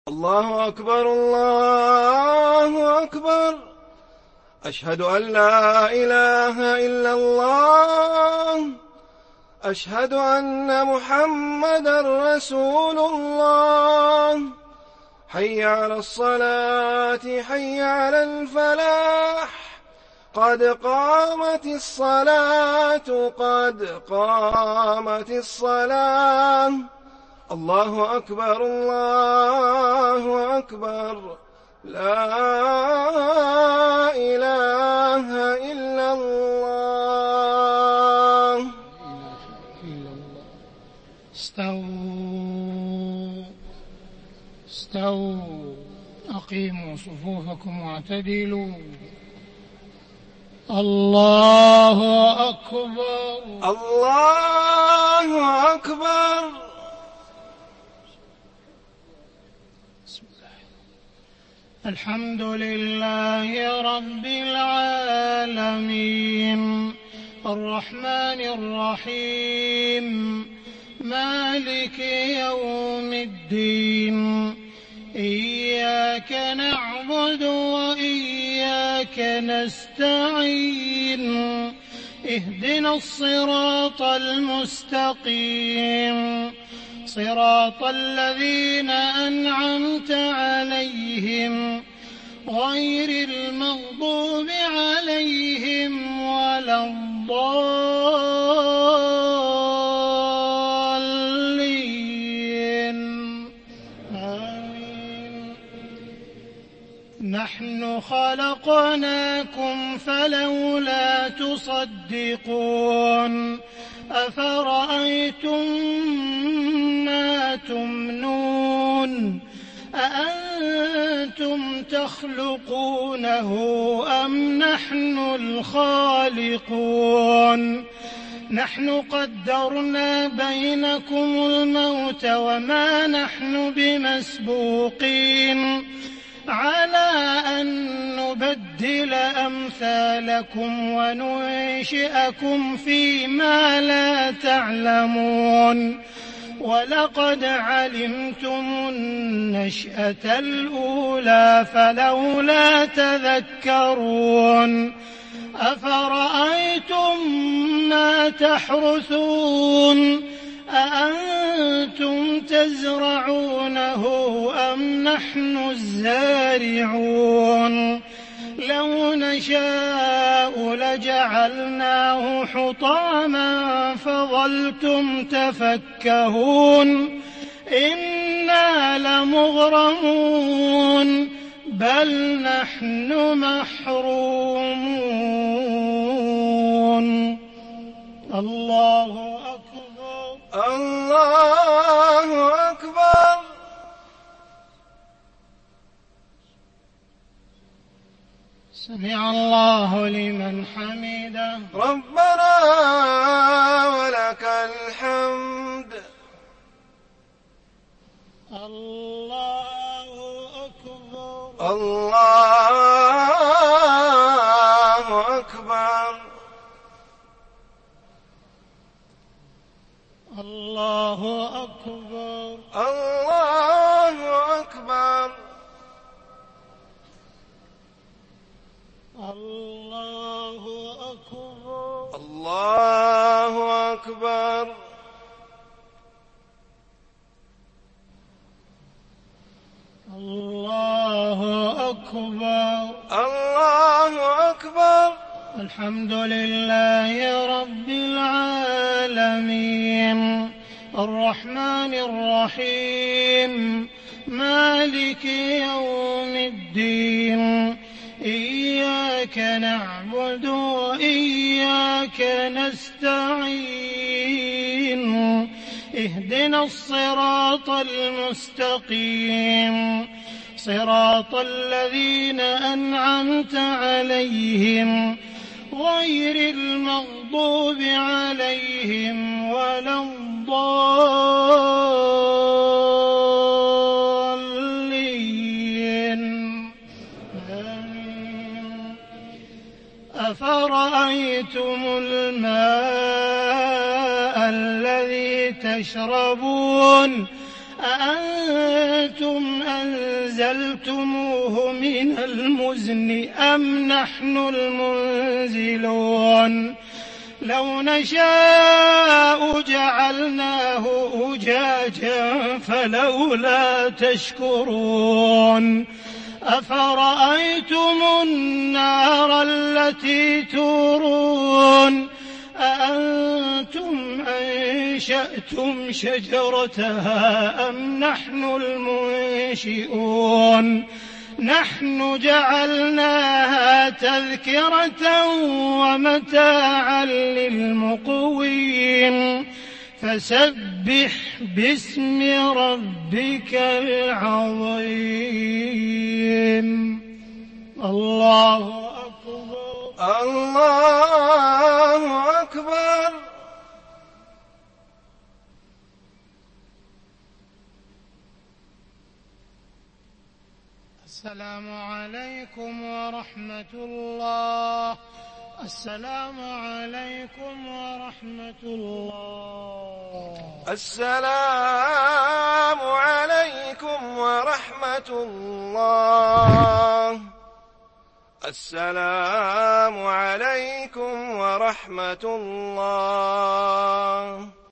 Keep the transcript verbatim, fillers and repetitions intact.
الله أكبر الله أكبر. أشهد أن لا إله إلا الله. أشهد أن محمدا رسول الله. حي على الصلاة حي على الفلاح. قد قامت الصلاة قد قامت الصلاة. الله أكبر الله أكبر. لا إله إلا الله. استووا استووا أقيموا صفوفكم واعتدلوا. الله أكبر الله أكبر. الحمد لله رب العالمين الرحمن الرحيم مالك يوم الدين. إياك نعبد وإياك نستعين. اهدنا الصراط المستقيم صراط الذين أنعمت عليهم غير المغضوب عليهم ولا الضالين. آمين. نحن خلقناكم فلولا تصدقون. أفرأيتم ما تمنون أأنتم تخلقونه أم نحن الخالقون؟ نحن قدرنا بينكم الموت وما نحن بمسبوقين على أن نبدل أمثالكم وننشئكم فيما لا تعلمون. ولقد علمتم النشأة الأولى فلولا تذكرون. أفرأيتم ما تحرثون أأنتم تزرعونه أم نحن الزارعون؟ لو نشاء لجعلناه حطاما فظلتم تفكهون. إنا لمغرمون بل نحن محرومون. الله أكبر الله أكبر. سمع الله لمن حمده. ربنا ولك الحمد. الله أكبر الله أكبر. الله أكبر الله أكبر. الله أكبر الله أكبر. الله أكبر الله أكبر. الحمد لله رب العالمين الرحمن الرحيم مالك يوم الدين. إياك نعبد وإياك نستعين. اهدنا الصراط المستقيم صراط الذين أنعمت عليهم غير المغضوب عليهم ولا الضالين. آمين. أفرأيتم الماء الذي تشربون أأنتم أنزلتموه من المزن أم نحن المنزلون لو نشاء جعلناه أجاجا فلولا تشكرون أفرأيتم النار التي تورون أأنتم أنشأتم شجرتها أم نحن المنشئون نحن جعلناها تذكرة ومتاعا للمقوين فسبح باسم ربك العظيم. الله أكبر الله أكبر. السلام عليكم ورحمة الله. السلام عليكم ورحمة الله. السلام عليكم ورحمة الله. السلام عليكم ورحمة الله.